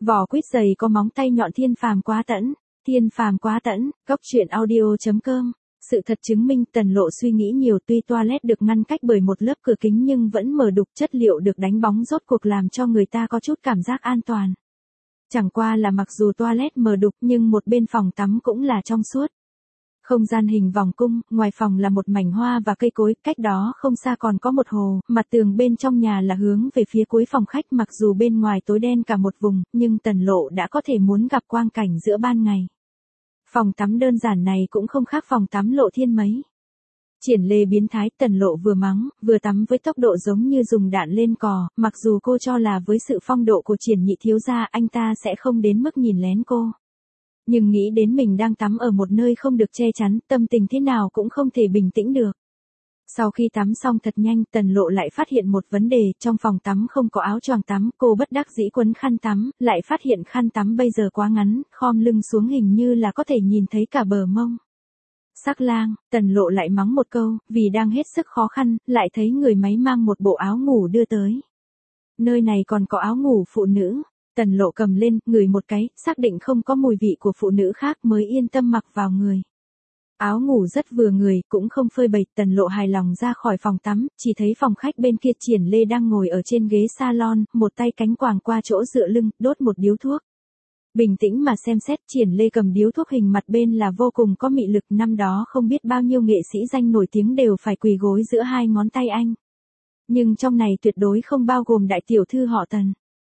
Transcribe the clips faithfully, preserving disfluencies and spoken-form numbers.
Vỏ quýt dày có móng tay nhọn thiên phàm quá tẫn, thiên phàm quá tẫn, góc truyện audio chấm com. Sự thật chứng minh Tần Lộ suy nghĩ nhiều, tuy toilet được ngăn cách bởi một lớp cửa kính nhưng vẫn mở đục, chất liệu được đánh bóng rốt cuộc làm cho người ta có chút cảm giác an toàn. Chẳng qua là mặc dù toilet mở đục nhưng một bên phòng tắm cũng là trong suốt. Không gian hình vòng cung, ngoài phòng là một mảnh hoa và cây cối, cách đó không xa còn có một hồ, mặt tường bên trong nhà là hướng về phía cuối phòng khách, mặc dù bên ngoài tối đen cả một vùng, nhưng Tần Lộ đã có thể muốn gặp quang cảnh giữa ban ngày. Phòng tắm đơn giản này cũng không khác phòng tắm Lộ Thiên mấy. Triển Lê biến thái, Tần Lộ vừa mắng, vừa tắm với tốc độ giống như dùng đạn lên cò, mặc dù cô cho là với sự phong độ của Triển nhị thiếu gia anh ta sẽ không đến mức nhìn lén cô. Nhưng nghĩ đến mình đang tắm ở một nơi không được che chắn, tâm tình thế nào cũng không thể bình tĩnh được. Sau khi tắm xong thật nhanh, Tần Lộ lại phát hiện một vấn đề, trong phòng tắm không có áo choàng tắm, cô bất đắc dĩ quấn khăn tắm, lại phát hiện khăn tắm bây giờ quá ngắn, khom lưng xuống hình như là có thể nhìn thấy cả bờ mông. Sắc lang, Tần Lộ lại mắng một câu, vì đang hết sức khó khăn, lại thấy người máy mang một bộ áo ngủ đưa tới. Nơi này còn có áo ngủ phụ nữ. Tần Lộ cầm lên, ngửi một cái, xác định không có mùi vị của phụ nữ khác mới yên tâm mặc vào người. Áo ngủ rất vừa người, cũng không phơi bày, Tần Lộ hài lòng ra khỏi phòng tắm, chỉ thấy phòng khách bên kia Triển Lê đang ngồi ở trên ghế salon, một tay cánh quàng qua chỗ dựa lưng, đốt một điếu thuốc. Bình tĩnh mà xem xét, Triển Lê cầm điếu thuốc hình mặt bên là vô cùng có mị lực, năm đó không biết bao nhiêu nghệ sĩ danh nổi tiếng đều phải quỳ gối giữa hai ngón tay anh. Nhưng trong này tuyệt đối không bao gồm đại tiểu thư họ Tần.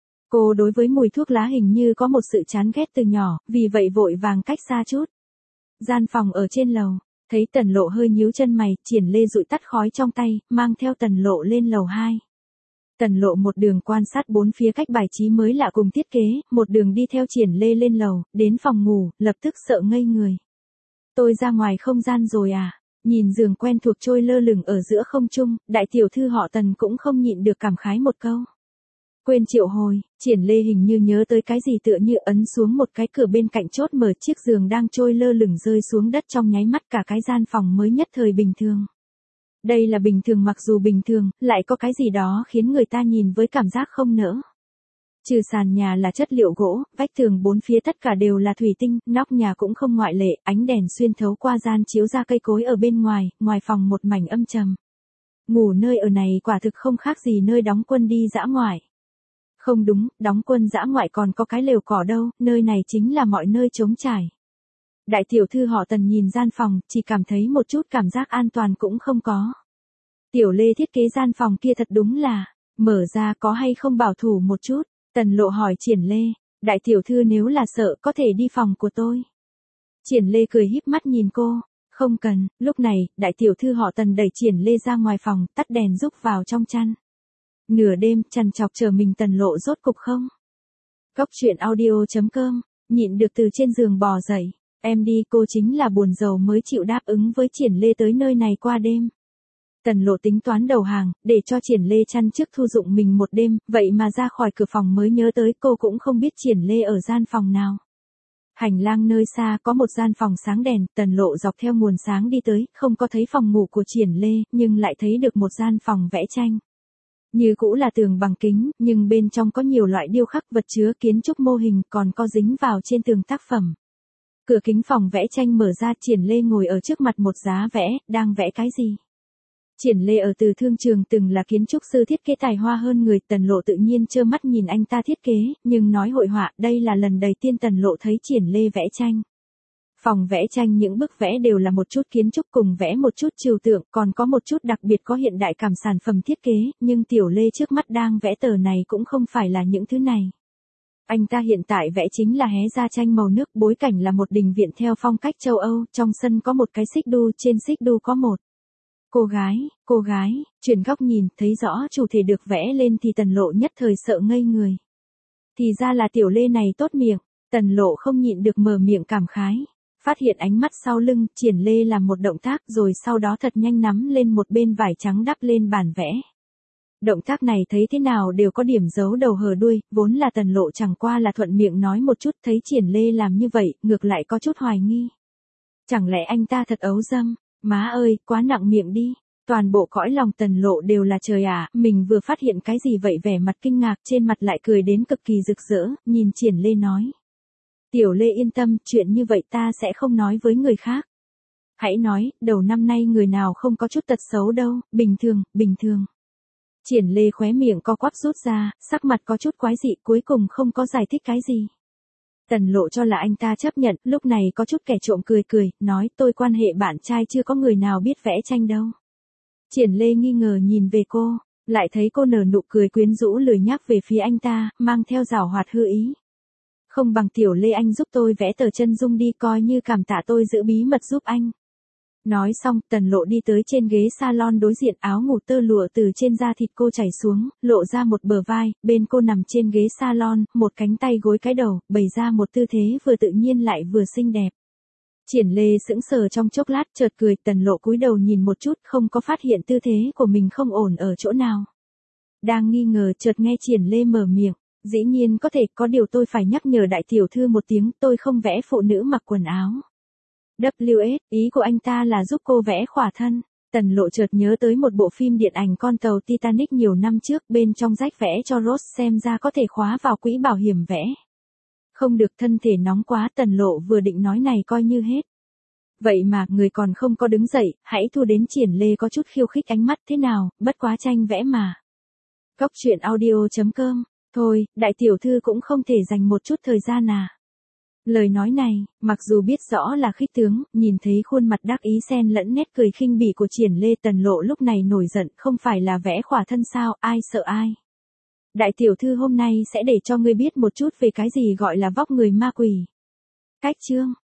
Cô đối với mùi thuốc lá hình như có một sự chán ghét từ nhỏ, vì vậy vội vàng cách xa chút. Gian phòng ở trên lầu, thấy Tần Lộ hơi nhíu chân mày, Triển Lê dụi tắt khói trong tay, mang theo Tần Lộ lên lầu hai. Tần Lộ một đường quan sát bốn phía cách bài trí mới lạ cùng thiết kế, một đường đi theo Triển Lê lên lầu, đến phòng ngủ, lập tức sợ ngây người. Tôi ra ngoài không gian rồi à? Nhìn giường quen thuộc trôi lơ lửng ở giữa không trung, đại tiểu thư họ Tần cũng không nhịn được cảm khái một câu. Quên triệu hồi, Triển Lê hình như nhớ tới cái gì tựa như ấn xuống một cái cửa bên cạnh chốt mở, chiếc giường đang trôi lơ lửng rơi xuống đất trong nháy mắt, cả cái gian phòng mới nhất thời bình thường. Đây là bình thường, mặc dù bình thường, lại có cái gì đó khiến người ta nhìn với cảm giác không nỡ. Trừ sàn nhà là chất liệu gỗ, vách tường bốn phía tất cả đều là thủy tinh, nóc nhà cũng không ngoại lệ, ánh đèn xuyên thấu qua gian chiếu ra cây cối ở bên ngoài, ngoài phòng một mảnh âm trầm. Ngủ nơi ở này quả thực không khác gì nơi đóng quân đi dã ngoại. Không đúng, đóng quân dã ngoại còn có cái lều cỏ đâu, nơi này chính là mọi nơi trống trải. Đại tiểu thư họ Tần nhìn gian phòng, chỉ cảm thấy một chút cảm giác an toàn cũng không có. Tiểu Lê thiết kế gian phòng kia thật đúng là, mở ra có hay không bảo thủ một chút, Tần Lộ hỏi Triển Lê, đại tiểu thư nếu là sợ có thể đi phòng của tôi. Triển Lê cười híp mắt nhìn cô, không cần, lúc này, đại tiểu thư họ Tần đẩy Triển Lê ra ngoài phòng, tắt đèn rúc vào trong chăn. Nửa đêm, trằn trọc chờ mình Tần Lộ rốt cục không. Góc truyện audio chấm com, nhịn được từ trên giường bò dậy, em đi, cô chính là buồn giàu mới chịu đáp ứng với Triển Lê tới nơi này qua đêm. Tần Lộ tính toán đầu hàng, để cho Triển Lê chăn trước thu dụng mình một đêm, vậy mà ra khỏi cửa phòng mới nhớ tới cô cũng không biết Triển Lê ở gian phòng nào. Hành lang nơi xa có một gian phòng sáng đèn, Tần Lộ dọc theo nguồn sáng đi tới, không có thấy phòng ngủ của Triển Lê, nhưng lại thấy được một gian phòng vẽ tranh. Như cũ là tường bằng kính, nhưng bên trong có nhiều loại điêu khắc, vật chứa kiến trúc mô hình, còn có dính vào trên tường tác phẩm. Cửa kính phòng vẽ tranh mở ra, Triển Lê ngồi ở trước mặt một giá vẽ, đang vẽ cái gì? Triển Lê ở Từ Thương Trường từng là kiến trúc sư thiết kế tài hoa hơn người, Tần Lộ tự nhiên trơ mắt nhìn anh ta thiết kế, nhưng nói hội họa, đây là lần đầu tiên Tần Lộ thấy Triển Lê vẽ tranh. Phòng vẽ tranh những bức vẽ đều là một chút kiến trúc cùng vẽ một chút trừu tượng, còn có một chút đặc biệt có hiện đại cảm sản phẩm thiết kế, nhưng Tiểu Lê trước mắt đang vẽ tờ này cũng không phải là những thứ này. Anh ta hiện tại vẽ chính là hé ra tranh màu nước, bối cảnh là một đình viện theo phong cách châu Âu, trong sân có một cái xích đu, trên xích đu có một cô gái, cô gái, chuyển góc nhìn, thấy rõ chủ thể được vẽ lên thì Tần Lộ nhất thời sợ ngây người. Thì ra là Tiểu Lê này tốt miệng, Tần Lộ không nhịn được mở miệng cảm khái. Phát hiện ánh mắt sau lưng, Triển Lê làm một động tác rồi sau đó thật nhanh nắm lên một bên vải trắng đắp lên bản vẽ. Động tác này thấy thế nào đều có điểm giấu đầu hở đuôi, vốn là Tần Lộ chẳng qua là thuận miệng nói một chút, thấy Triển Lê làm như vậy, ngược lại có chút hoài nghi. Chẳng lẽ anh ta thật ấu dâm? Má ơi, quá nặng miệng đi. Toàn bộ cõi lòng Tần Lộ đều là trời ạ, mình vừa phát hiện cái gì vậy, vẻ mặt kinh ngạc trên mặt lại cười đến cực kỳ rực rỡ, nhìn Triển Lê nói. Tiểu Lê yên tâm, chuyện như vậy ta sẽ không nói với người khác. Hãy nói, đầu năm nay người nào không có chút tật xấu đâu, bình thường, bình thường. Triển Lê khóe miệng co quắp rút ra, sắc mặt có chút quái dị, cuối cùng không có giải thích cái gì. Tần Lộ cho là anh ta chấp nhận, lúc này có chút kẻ trộm cười cười, nói tôi quan hệ bạn trai chưa có người nào biết vẽ tranh đâu. Triển Lê nghi ngờ nhìn về cô, lại thấy cô nở nụ cười quyến rũ lười nhác về phía anh ta, mang theo giảo hoạt hư ý. Không bằng Tiểu Lê anh giúp tôi vẽ tờ chân dung đi, coi như cảm tạ tôi giữ bí mật giúp anh. Nói xong, Tần Lộ đi tới trên ghế salon đối diện, áo ngủ tơ lụa từ trên da thịt cô chảy xuống, lộ ra một bờ vai, bên cô nằm trên ghế salon, một cánh tay gối cái đầu, bày ra một tư thế vừa tự nhiên lại vừa xinh đẹp. Triển Lê sững sờ trong chốc lát, chợt cười, Tần Lộ cúi đầu nhìn một chút, không có phát hiện tư thế của mình không ổn ở chỗ nào. Đang nghi ngờ, chợt nghe Triển Lê mở miệng, dĩ nhiên có thể, có điều tôi phải nhắc nhở đại tiểu thư một tiếng, tôi không vẽ phụ nữ mặc quần áo. vê kép ét, ý của anh ta là giúp cô vẽ khỏa thân. Tần Lộ chợt nhớ tới một bộ phim điện ảnh con tàu Titanic nhiều năm trước, bên trong rách vẽ cho Rose xem ra có thể khóa vào quỹ bảo hiểm vẽ. Không được, thân thể nóng quá, Tần Lộ vừa định nói này coi như hết. Vậy mà, người còn không có đứng dậy, hãy thu đến Triển Lê có chút khiêu khích ánh mắt, thế nào, bất quá tranh vẽ mà. Cóc truyện audio chấm com, thôi, đại tiểu thư cũng không thể dành một chút thời gian à. Lời nói này, mặc dù biết rõ là khích tướng, nhìn thấy khuôn mặt đắc ý xen lẫn nét cười khinh bỉ của Triển Lê, Tần Lộ lúc này nổi giận, không phải là vẽ khỏa thân sao, ai sợ ai. Đại tiểu thư hôm nay sẽ để cho ngươi biết một chút về cái gì gọi là vóc người ma quỷ. Cách chương